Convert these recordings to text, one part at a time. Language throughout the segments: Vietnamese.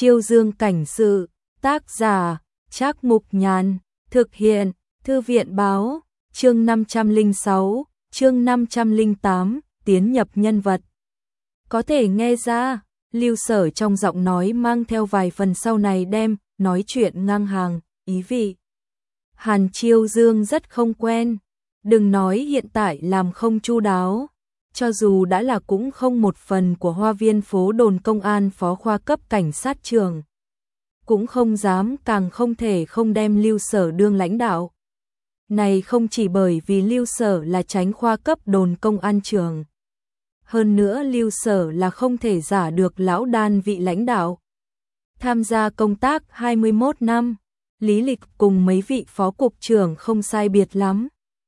Chiêu Dương cảnh sự, tác giả, Trác Mục Nhàn, thực hiện, Thư viện báo, chương 506, chương 508, tiến nhập nhân vật. Có thể nghe ra, Lưu Sở trong giọng nói mang theo vài phần sau này đem, nói chuyện ngang hàng, ý vị. Hàn Chiêu Dương rất không quen, đừng nói hiện tại làm không chu đáo. Cho dù đã là cũng không một phần của Hoa Viên phố đồn công an phó khoa cấp cảnh sát trưởng. Cũng không dám càng không thể không đem Lưu Sở đương lãnh đạo. Này không chỉ bởi vì Lưu Sở là tránh khoa cấp đồn công an trưởng. Hơn nữa Lưu Sở là không thể giả được lão đan vị lãnh đạo. Tham gia công tác 21 năm, lý lịch cùng mấy vị phó cục trưởng không sai biệt lắm.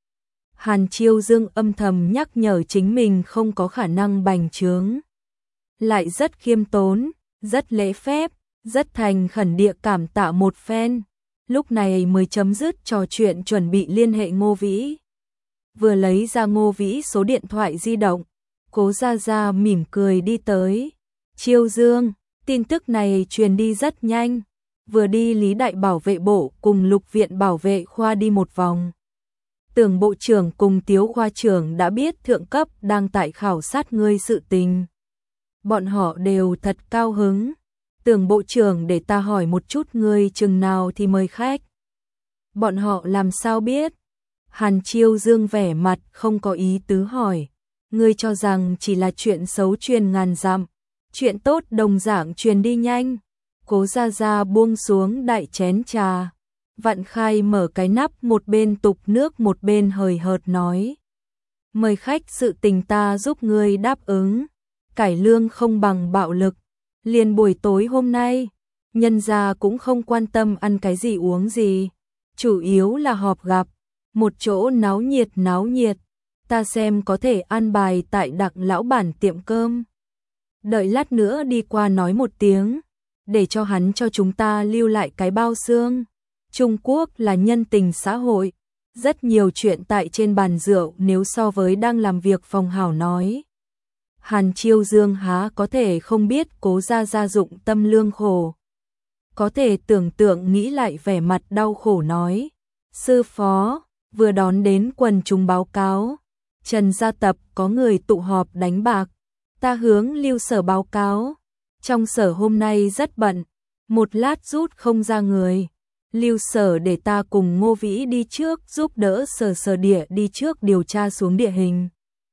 Hàn Chiêu Dương âm thầm nhắc nhở chính mình không có khả năng bành trướng. Lại rất khiêm tốn, rất lễ phép, rất thành khẩn địa cảm tạ một phen. Lúc này mới chấm dứt trò chuyện chuẩn bị liên hệ Ngô Vĩ. Vừa lấy ra Ngô Vĩ số điện thoại di động, Cố Gia Gia mỉm cười đi tới. Chiêu Dương, tin tức này truyền đi rất nhanh. Vừa đi Lý Đại Bảo vệ bộ cùng Lục Viện Bảo vệ khoa đi một vòng. Tưởng bộ trưởng cùng Tiếu khoa trưởng đã biết thượng cấp đang tại khảo sát ngươi sự tình. Bọn họ đều thật cao hứng. Tưởng bộ trưởng để ta hỏi một chút ngươi chừng nào thì mời khách. Bọn họ làm sao biết? Hàn Chiêu Dương vẻ mặt không có ý tứ hỏi. Ngươi cho rằng chỉ là chuyện xấu truyền ngàn dặm, chuyện tốt đồng dạng truyền đi nhanh. Cố Gia Gia buông xuống đại chén trà. Vạn Khai mở cái nắp, một bên tục nước một bên hời hợt nói. Mời khách sự tình ta giúp ngươi đáp ứng. Cải lương không bằng bạo lực. Liền buổi tối hôm nay, nhân gia cũng không quan tâm ăn cái gì uống gì. Chủ yếu là họp gặp. Một chỗ náo nhiệt. Ta xem có thể an bài tại Đặng lão bản tiệm cơm. Đợi lát nữa đi qua nói một tiếng. Để cho hắn cho chúng ta lưu lại cái bao xương. Trung Quốc là nhân tình xã hội, rất nhiều chuyện tại trên bàn rượu nếu so với đang làm việc phòng hảo nói. Hàn Chiêu Dương há có thể không biết Cố Gia Gia dụng tâm lương khổ. Có thể tưởng tượng nghĩ lại vẻ mặt đau khổ nói. Sư phó, vừa đón đến quần chúng báo cáo. Trần Gia Tập có người tụ họp đánh bạc. Ta hướng Lưu Sở báo cáo. Trong sở hôm nay rất bận, một lát rút không ra người. Lưu Sở để ta cùng Ngô Vĩ đi trước giúp đỡ Sở địa đi trước điều tra xuống địa hình.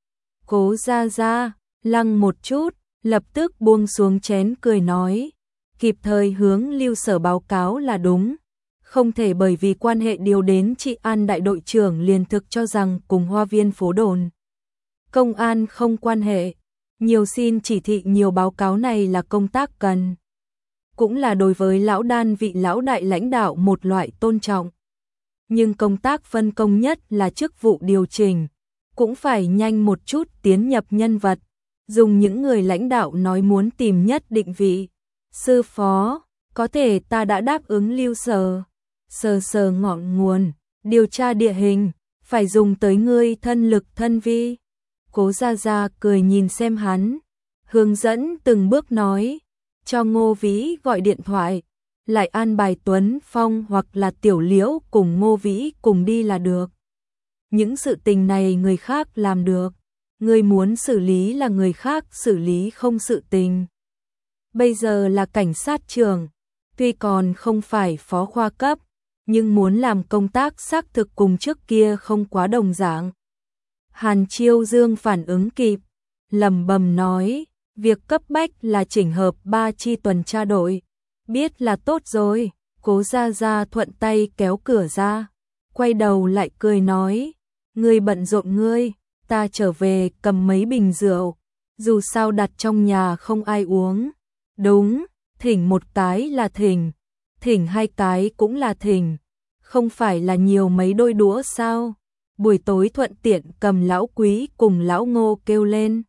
Cố Gia Gia lăng một chút, lập tức buông xuống chén cười nói. Kịp thời hướng Lưu Sở báo cáo là đúng. Không thể bởi vì quan hệ điều đến trị an đại đội trưởng liền thực cho rằng cùng Hoa Viên phố đồn công an không quan hệ. Nhiều xin chỉ thị nhiều báo cáo này là công tác cần. Cũng là đối với lão đan vị lão đại lãnh đạo một loại tôn trọng. Nhưng công tác phân công nhất là chức vụ điều chỉnh. Cũng phải nhanh một chút tiến nhập nhân vật. Dùng những người lãnh đạo nói muốn tìm nhất định vị. Sư phó, có thể ta đã đáp ứng Lưu Sở. Sờ ngọn nguồn, điều tra địa hình, phải dùng tới ngươi thân lực thân vi. Cố Gia Gia cười nhìn xem hắn, hướng dẫn từng bước nói, cho Ngô Vĩ gọi điện thoại, lại an bài Tuấn Phong hoặc là Tiểu Liễu cùng Ngô Vĩ cùng đi là được. Những sự tình này người khác làm được, người muốn xử lý là người khác xử lý không sự tình. Bây giờ là cảnh sát trưởng, tuy còn không phải phó khoa cấp, nhưng muốn làm công tác xác thực cùng trước kia không quá đồng dạng. Hàn Chiêu Dương phản ứng kịp, lẩm bẩm nói, việc cấp bách là chỉnh hợp 3 chi tuần tra đội. Biết là tốt rồi. Cố Gia Gia thuận tay kéo cửa ra, quay đầu lại cười nói, ngươi bận rộn ngươi, ta trở về cầm mấy bình rượu, dù sao đặt trong nhà không ai uống. Đúng, thỉnh một cái là thỉnh hai cái cũng là thỉnh, không phải là nhiều mấy đôi đũa sao? Buổi tối thuận tiện cầm lão Quý cùng lão Ngô kêu lên.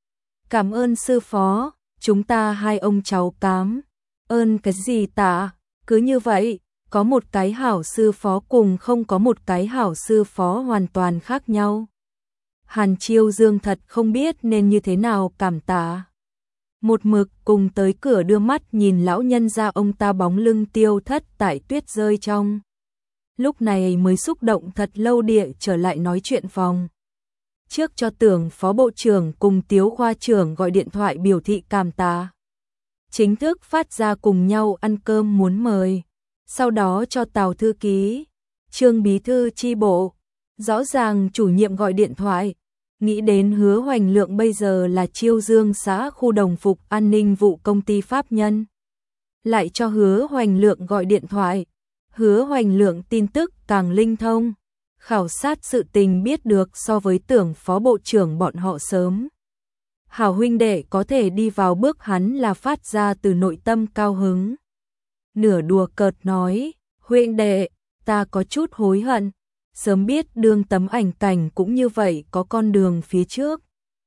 Cảm ơn sư phó, chúng ta hai ông cháu cám. Ơn cái gì tạ, cứ như vậy, có một cái hảo sư phó cùng không có một cái hảo sư phó hoàn toàn khác nhau. Hàn Chiêu Dương thật không biết nên như thế nào cảm tạ. một mực cùng tới cửa đưa mắt nhìn lão nhân gia ông ta bóng lưng tiêu thất tại tuyết rơi trong. Lúc này mới xúc động thật lâu địa trở lại nói chuyện phòng. Trước cho Tưởng phó bộ trưởng cùng Tiếu khoa trưởng gọi điện thoại biểu thị cảm tạ. Chính thức phát ra cùng nhau ăn cơm muốn mời. Sau đó cho Tào thư ký, Trương bí thư chi bộ, rõ ràng chủ nhiệm gọi điện thoại. Nghĩ đến Hứa Hoành Lượng bây giờ là Chiêu Dương xã khu đồng phục an ninh vụ công ty pháp nhân. Lại cho Hứa Hoành Lượng gọi điện thoại. Hứa Hoành Lượng tin tức càng linh thông. Khảo sát sự tình biết được so với Tưởng phó bộ trưởng bọn họ sớm. Hảo huynh đệ có thể đi vào bước hắn là phát ra từ nội tâm cao hứng. Nửa đùa cợt nói, huynh đệ, ta có chút hối hận. Sớm biết đương tấm ảnh cảnh cũng như vậy có con đường phía trước.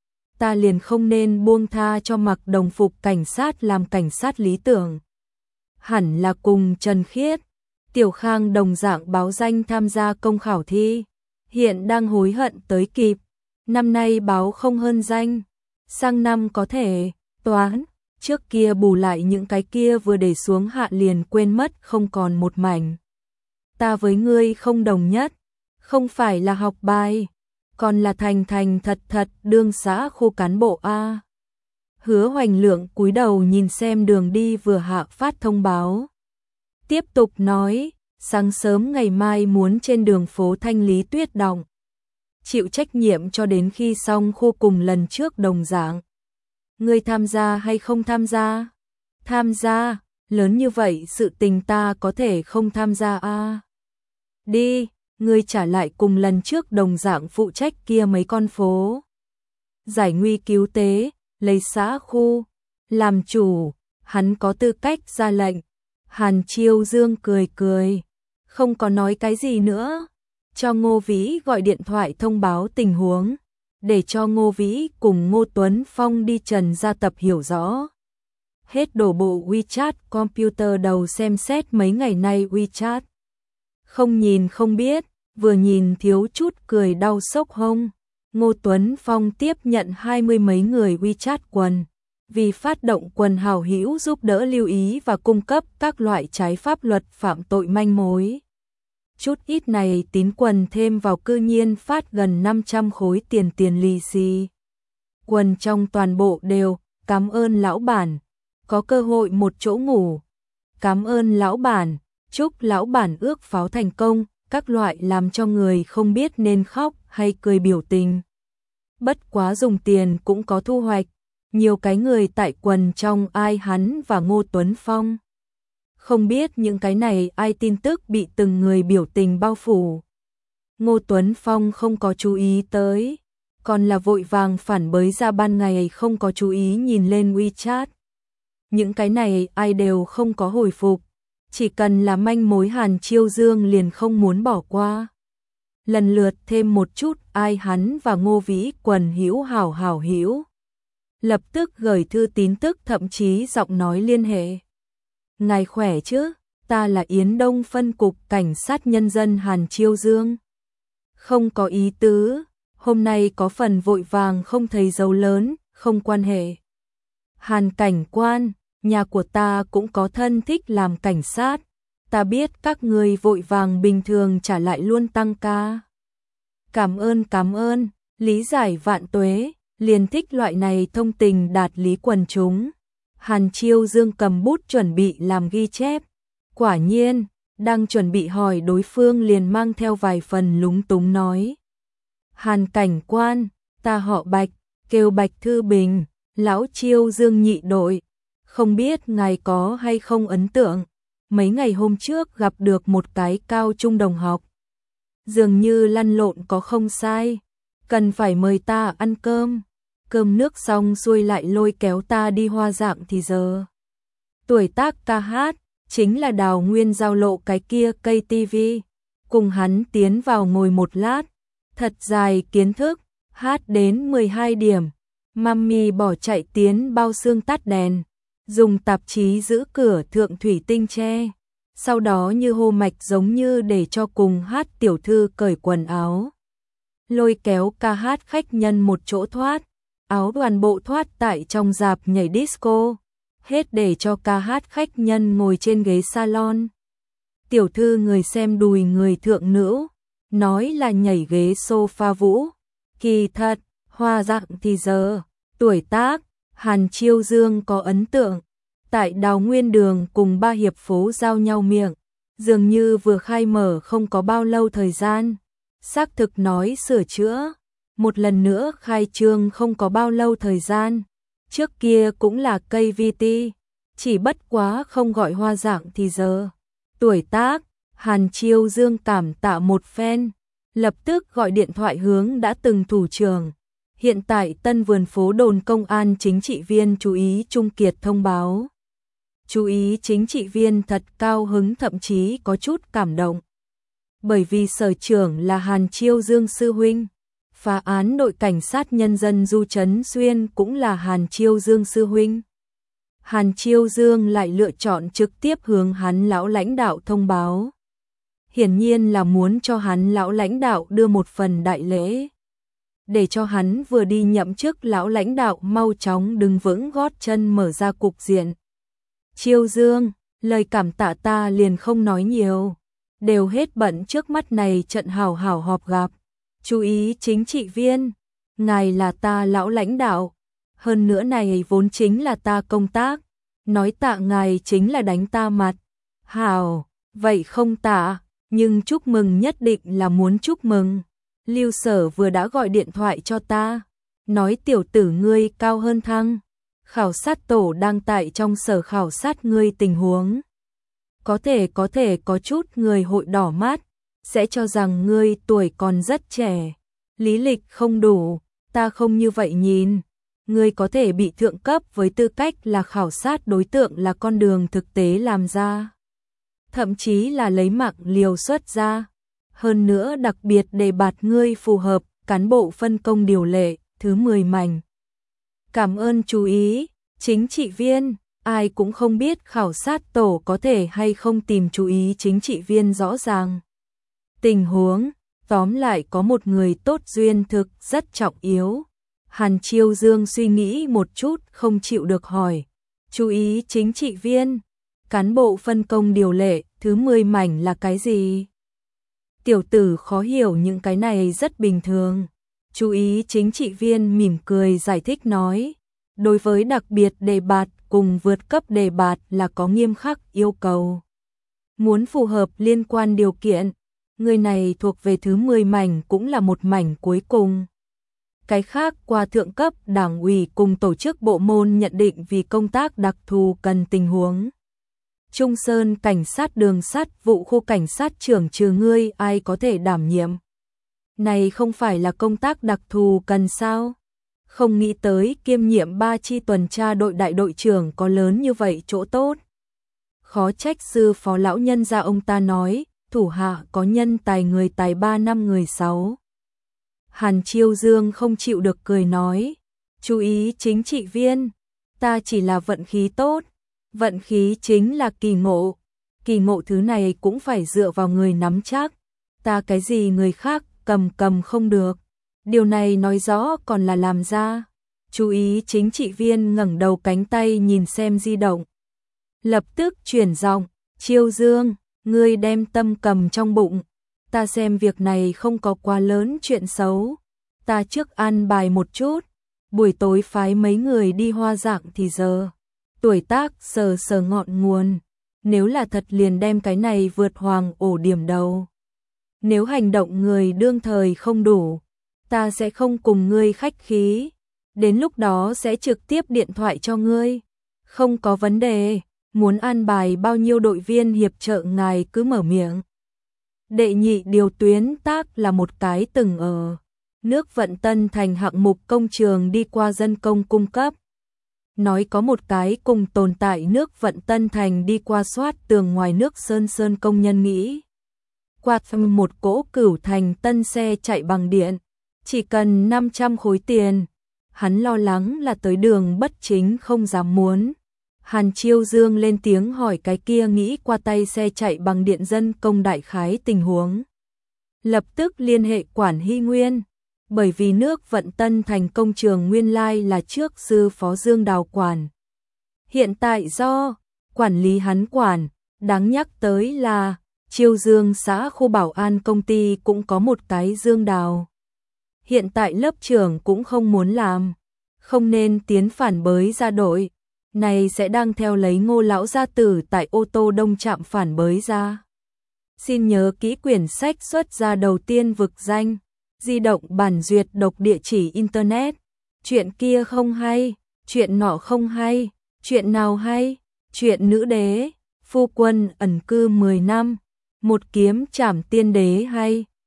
Ta liền không nên buông tha cho mặc đồng phục cảnh sát làm cảnh sát lý tưởng. Hẳn là cùng Trần Khiết, Tiểu Khang đồng dạng báo danh tham gia công khảo thi. Hiện đang hối hận tới kịp. Năm nay báo không hơn danh. Sang năm có thể, toán, trước kia bù lại những cái kia vừa để xuống hạ liền quên mất không còn một mảnh. Ta với ngươi không đồng nhất. Không phải là học bài, còn là thành thành thật thật đương xã khu cán bộ A. Hứa Hoành Lượng cúi đầu nhìn xem đường đi vừa hạ phát thông báo. Tiếp tục nói, sáng sớm ngày mai muốn trên đường phố thanh lý tuyết động. Chịu trách nhiệm cho đến khi xong khu cùng lần trước đồng dạng. Ngươi tham gia hay không tham gia? Tham gia, lớn như vậy sự tình ta có thể không tham gia A. Đi. Ngươi trả lại cùng lần trước đồng dạng phụ trách kia mấy con phố. Giải nguy cứu tế, lấy xã khu, làm chủ, hắn có tư cách ra lệnh. Hàn Chiêu Dương cười cười, không có nói cái gì nữa. Cho Ngô Vĩ gọi điện thoại thông báo tình huống, để cho Ngô Vĩ cùng Ngô Tuấn Phong đi trần gia tập hiểu rõ. Hết đổ bộ WeChat computer đầu xem xét mấy ngày nay WeChat. Không nhìn không biết, vừa nhìn thiếu chút cười đau sốc hông. Ngô Tuấn Phong tiếp nhận 20 mấy người WeChat quần, vì phát động quần hảo hữu giúp đỡ lưu ý và cung cấp các loại trái pháp luật phạm tội manh mối. Chút ít này tín quần thêm vào cư nhiên phát gần 500 khối tiền lì xì. Quần trong toàn bộ đều, cảm ơn lão bản, có cơ hội một chỗ ngủ. Cảm ơn lão bản, chúc lão bản ước pháo thành công, các loại làm cho người không biết nên khóc hay cười biểu tình. Bất quá dùng tiền cũng có thu hoạch, nhiều cái người tại quần trong ai hắn và Ngô Tuấn Phong. Không biết những cái này ai tin tức bị từng người biểu tình bao phủ. Ngô Tuấn Phong không có chú ý tới, còn là vội vàng phản bới ra ban ngày không có chú ý nhìn lên WeChat. Những cái này ai đều không có hồi phục. Chỉ cần là manh mối Hàn Chiêu Dương liền không muốn bỏ qua. Lần lượt thêm một chút ai hắn và Ngô Vĩ quần hữu hảo hữu. Lập tức gửi thư tín tức thậm chí giọng nói liên hệ. Ngài khỏe chứ, ta là Yến Đông phân cục cảnh sát nhân dân Hàn Chiêu Dương. Không có ý tứ, hôm nay có phần vội vàng không thấy dấu lớn, không quan hệ. Hàn cảnh quan, nhà của ta cũng có thân thích làm cảnh sát, ta biết các người vội vàng bình thường trả lại luôn tăng ca. Cảm ơn, lý giải vạn tuế, liền thích loại này thông tình đạt lý quần chúng. Hàn Chiêu Dương cầm bút chuẩn bị làm ghi chép. Quả nhiên, đang chuẩn bị hỏi đối phương liền mang theo vài phần lúng túng nói. Hàn cảnh quan, ta họ Bạch, kêu Bạch Thư Bình, lão Chiêu Dương nhị đội. Không biết ngài có hay không ấn tượng, mấy ngày hôm trước gặp được một cái cao trung đồng học. Dường như lăn lộn có không sai, cần phải mời ta ăn cơm. Cơm nước xong xuôi lại lôi kéo ta đi hoa dạng thì giờ. Tuổi tác ca hát, chính là Đào Nguyên giao lộ cái kia cây tivi. Cùng hắn tiến vào ngồi một lát, thật dài kiến thức, hát đến 12 điểm. Mami bỏ chạy tiến bao xương tắt đèn, dùng tạp chí giữ cửa thượng thủy tinh tre. Sau đó như hô mạch giống như để cho cùng hát tiểu thư cởi quần áo. Lôi kéo ca hát khách nhân một chỗ thoát. áo toàn bộ thoát tại trong rạp nhảy disco, hết để cho ca hát khách nhân ngồi trên ghế salon. Tiểu thư người xem đùi người thượng nữ, nói là nhảy ghế sofa vũ. Kỳ thật, Hoa Dạng thì giờ, tuổi tác, Hàn Chiêu Dương có ấn tượng. Tại Đào Nguyên Đường cùng ba hiệp phố giao nhau miệng, dường như vừa khai mở không có bao lâu thời gian. Xác thực nói sửa chữa, một lần nữa khai trương không có bao lâu thời gian. Trước kia cũng là cây VT, chỉ bất quá không gọi Hoa Dạng thì giờ. Tuổi tác, Hàn Chiêu Dương cảm tạ một phen, lập tức gọi điện thoại hướng đã từng thủ trưởng. Hiện tại Tân Vườn phố đồn công an chính trị viên chú ý Trung Kiệt thông báo. Chú ý chính trị viên thật cao hứng, thậm chí có chút cảm động. Bởi vì sở trưởng là Hàn Chiêu Dương sư huynh, phá án đội cảnh sát nhân dân Du Trấn Xuyên cũng là Hàn Chiêu Dương sư huynh. Hàn Chiêu Dương lại lựa chọn trực tiếp hướng hắn lão lãnh đạo thông báo. Hiển nhiên là muốn cho hắn lão lãnh đạo đưa một phần đại lễ, để cho hắn vừa đi nhậm chức lão lãnh đạo mau chóng đứng vững gót chân, mở ra cục diện. Chiêu Dương, lời cảm tạ ta liền không nói nhiều, đều hết bận trước mắt này trận hào hào họp gặp. Chú ý chính trị viên, ngài là ta lão lãnh đạo, hơn nữa này vốn chính là ta công tác, nói tạ ngài chính là đánh ta mặt. Hào, vậy không tạ, nhưng chúc mừng nhất định là muốn chúc mừng. Lưu Sở vừa đã gọi điện thoại cho ta, nói tiểu tử ngươi cao hơn thăng. Khảo sát tổ đang tại trong sở khảo sát ngươi tình huống. Có thể có chút người hội đỏ mắt, sẽ cho rằng ngươi tuổi còn rất trẻ, lý lịch không đủ, ta không như vậy nhìn. Ngươi có thể bị thượng cấp với tư cách là khảo sát đối tượng là con đường thực tế làm ra. Thậm chí là lấy mạng liều xuất ra. Hơn nữa đặc biệt đề bạt ngươi phù hợp, cán bộ phân công điều lệ, thứ 10 mảnh. Cảm ơn chú ý, chính trị viên, ai cũng không biết khảo sát tổ có thể hay không tìm chú ý chính trị viên rõ ràng. Tình huống, tóm lại có một người tốt duyên thực rất trọng yếu. Hàn Chiêu Dương suy nghĩ một chút không chịu được hỏi. Chú ý chính trị viên, cán bộ phân công điều lệ, thứ 10 mảnh là cái gì? Tiểu tử khó hiểu những cái này rất bình thường. Chú ý chính trị viên mỉm cười giải thích nói. Đối với đặc biệt đề bạt cùng vượt cấp đề bạt là có nghiêm khắc yêu cầu. Muốn phù hợp liên quan điều kiện, người này thuộc về thứ 10 mảnh cũng là một mảnh cuối cùng. Cái khác qua thượng cấp đảng ủy cùng tổ chức bộ môn nhận định vì công tác đặc thù cần tình huống. Trung Sơn cảnh sát đường sắt vụ khu cảnh sát trưởng trừ ngươi ai có thể đảm nhiệm. Này không phải là công tác đặc thù cần sao? Không nghĩ tới kiêm nhiệm 3 chi tuần tra đội đại đội trưởng có lớn như vậy chỗ tốt. Khó trách sư phó lão nhân gia ông ta nói, thủ hạ có nhân tài người tài 3 năm người 6. Hàn Chiêu Dương không chịu được cười nói, chú ý chính trị viên, ta chỉ là vận khí tốt, vận khí chính là kỳ ngộ thứ này cũng phải dựa vào người nắm chắc, ta cái gì người khác cầm không được, điều này nói rõ còn là làm ra. Chú ý chính trị viên ngẩng đầu cánh tay nhìn xem di động. Lập tức chuyển giọng, Chiêu Dương, ngươi đem tâm cầm trong bụng, ta xem việc này không có quá lớn chuyện xấu, ta trước an bài một chút, buổi tối phái mấy người đi Hoa Dạng thì giờ. Tuổi tác sờ ngọn nguồn, nếu là thật liền đem cái này vượt hoàng ổ điểm đầu. Nếu hành động người đương thời không đủ, ta sẽ không cùng ngươi khách khí, đến lúc đó sẽ trực tiếp điện thoại cho ngươi. Không có vấn đề, muốn an bài bao nhiêu đội viên hiệp trợ ngài cứ mở miệng. Đệ nhị điều tuyến tác là một cái từng ở nước vận Tân Thành hạng mục công trường đi qua dân công cung cấp. Nói có một cái cùng tồn tại nước vận Tân Thành đi qua soát tường ngoài nước Sơn công nhân nghĩ. Qua một cỗ Cửu Thành tân xe chạy bằng điện, chỉ cần 500 khối tiền. Hắn lo lắng là tới đường bất chính không dám muốn. Hàn Chiêu Dương lên tiếng hỏi cái kia nghĩ qua tay xe chạy bằng điện dân công đại khái tình huống. Lập tức liên hệ quản Hy Nguyên. bởi vì nước Vận Tân thành công trường nguyên lai là trước sư phó Dương Đào quản. Hiện tại do quản lý hắn quản, đáng nhắc tới là Chiêu Dương xã khu bảo an công ty cũng có một cái Dương Đào. Hiện tại lớp trưởng cũng không muốn làm, không nên tiến phản bới ra đội, này sẽ đang theo lấy Ngô lão gia tử tại ô tô đông trạm phản bới ra. Xin nhớ kỹ quyển sách xuất ra đầu tiên vực danh, di động bản duyệt độc địa chỉ internet. Chuyện kia không hay, chuyện nọ không hay, chuyện nào hay? Chuyện nữ đế, phu quân ẩn cư 10 năm, một kiếm trảm tiên đế hay.